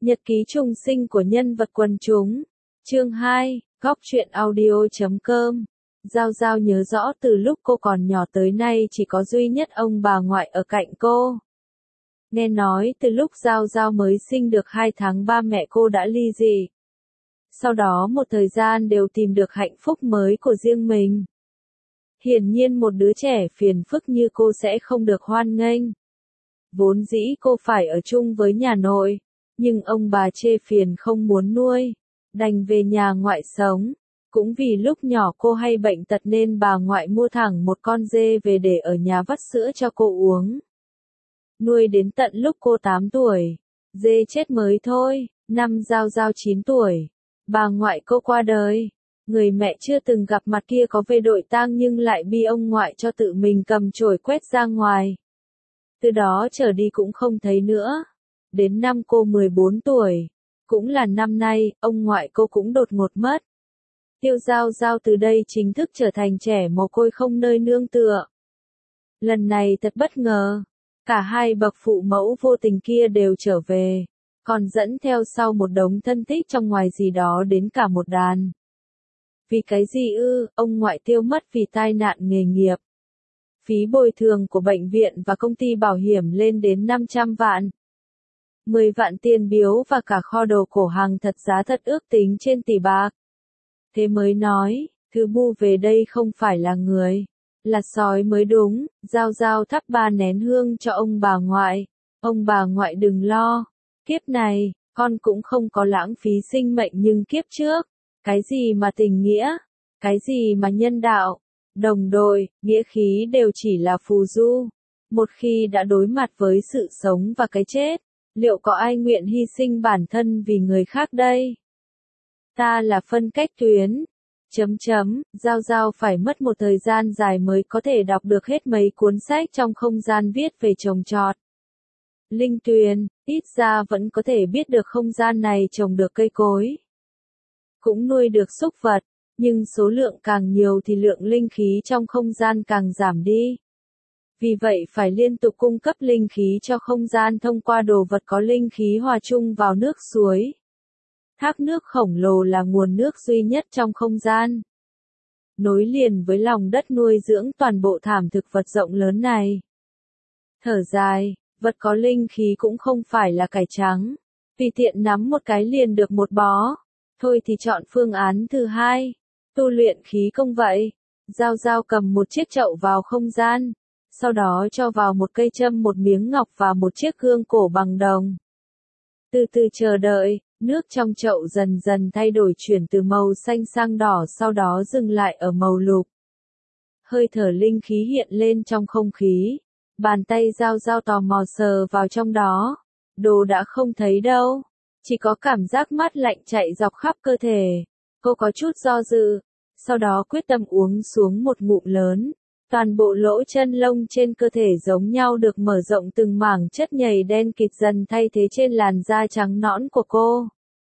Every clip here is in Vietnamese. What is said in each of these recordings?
Nhật ký trùng sinh của nhân vật quần chúng. Chương 2, góc truyện audio.com. Giao Giao nhớ rõ từ lúc cô còn nhỏ tới nay chỉ có duy nhất ông bà ngoại ở cạnh cô. Nghe nói từ lúc Giao Giao mới sinh được 2 tháng ba mẹ cô đã ly dị. Sau đó một thời gian đều tìm được hạnh phúc mới của riêng mình. Hiển nhiên một đứa trẻ phiền phức như cô sẽ không được hoan nghênh. Vốn dĩ cô phải ở chung với nhà nội, nhưng ông bà chê phiền không muốn nuôi, đành về nhà ngoại sống. Cũng vì lúc nhỏ cô hay bệnh tật nên bà ngoại mua thẳng một con dê về để ở nhà vắt sữa cho cô uống. Nuôi đến tận lúc cô 8 tuổi, dê chết mới thôi. Năm Giao Giao 9 tuổi, bà ngoại cô qua đời. Người mẹ chưa từng gặp mặt kia có về đội tang nhưng lại bi ông ngoại cho tự mình cầm chổi quét ra ngoài. Từ đó trở đi cũng không thấy nữa. Đến năm cô 14 tuổi, cũng là năm nay, ông ngoại cô cũng đột ngột mất. Tiêu Giao Giao từ đây chính thức trở thành trẻ mồ côi không nơi nương tựa. Lần này thật bất ngờ, cả hai bậc phụ mẫu vô tình kia đều trở về, còn dẫn theo sau một đống thân thích trong ngoài gì đó đến cả một đàn. Vì cái gì ư? Ông ngoại Tiêu mất vì tai nạn nghề nghiệp. Phí bồi thường của bệnh viện và công ty bảo hiểm lên đến 500 vạn. 10 vạn tiền biếu và cả kho đồ cổ hàng thật giá thật ước tính trên tỷ bạc. Thế mới nói, thứ bu về đây không phải là người, là sói mới đúng. Giao Giao thắp 3 nén hương cho ông bà ngoại. Ông bà ngoại đừng lo, kiếp này, con cũng không có lãng phí sinh mệnh nhưng kiếp trước, cái gì mà tình nghĩa, cái gì mà nhân đạo, đồng đội, nghĩa khí đều chỉ là phù du. Một khi đã đối mặt với sự sống và cái chết, liệu có ai nguyện hy sinh bản thân vì người khác đây? Ta là phân cách tuyến. Giao Giao phải mất một thời gian dài mới có thể đọc được hết mấy cuốn sách trong không gian viết về trồng trọt. Linh Tuyền, ít ra vẫn có thể biết được không gian này trồng được cây cối. Cũng nuôi được súc vật, nhưng số lượng càng nhiều thì lượng linh khí trong không gian càng giảm đi. Vì vậy phải liên tục cung cấp linh khí cho không gian thông qua đồ vật có linh khí hòa chung vào nước suối. Thác nước khổng lồ là nguồn nước duy nhất trong không gian, nối liền với lòng đất nuôi dưỡng toàn bộ thảm thực vật rộng lớn này. Thở dài, vật có linh khí cũng không phải là cải trắng, tùy tiện nắm một cái liền được một bó. Thôi thì chọn phương án thứ hai, tu luyện khí công vậy. Giao Giao cầm một chiếc chậu vào không gian, sau đó cho vào một cây châm, một miếng ngọc và một chiếc gương cổ bằng đồng. Từ từ chờ đợi, nước trong chậu dần dần thay đổi chuyển từ màu xanh sang đỏ, sau đó dừng lại ở màu lục. Hơi thở linh khí hiện lên trong không khí. Bàn tay Giao Giao tò mò sờ vào trong đó. Đồ đã không thấy đâu. Chỉ có cảm giác mát lạnh chạy dọc khắp cơ thể. Cô có chút do dự. Sau đó quyết tâm uống xuống một ngụm lớn. Toàn bộ lỗ chân lông trên cơ thể giống nhau được mở rộng, từng mảng chất nhầy đen kịt dần thay thế trên làn da trắng nõn của cô.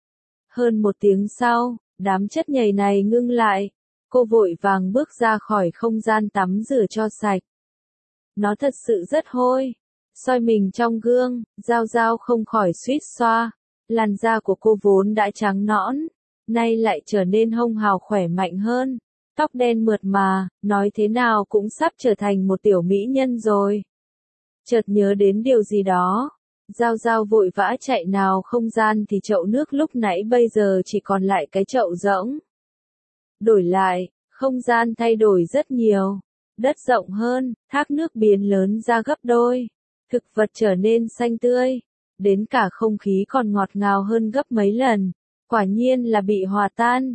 Hơn 1 tiếng sau, đám chất nhầy này ngưng lại. Cô vội vàng bước ra khỏi không gian tắm rửa cho sạch. Nó thật sự rất hôi. Soi mình trong gương, Giao Giao không khỏi suýt xoa. Làn da của cô vốn đã trắng nõn, nay lại trở nên hồng hào khỏe mạnh hơn. Tóc đen mượt mà, nói thế nào cũng sắp trở thành một tiểu mỹ nhân rồi. Chợt nhớ đến điều gì đó, Giao Giao vội vã chạy nào không gian thì chậu nước lúc nãy bây giờ chỉ còn lại cái chậu rỗng. Đổi lại, không gian thay đổi rất nhiều. Đất rộng hơn, thác nước biến lớn ra gấp đôi. Thực vật trở nên xanh tươi. Đến cả không khí còn ngọt ngào hơn gấp mấy lần. Quả nhiên là bị hòa tan.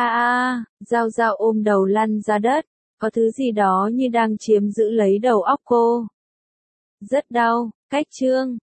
Giao Giao ôm đầu lăn ra đất. Có thứ gì đó như đang chiếm giữ lấy đầu óc cô. Rất đau. Cách chương.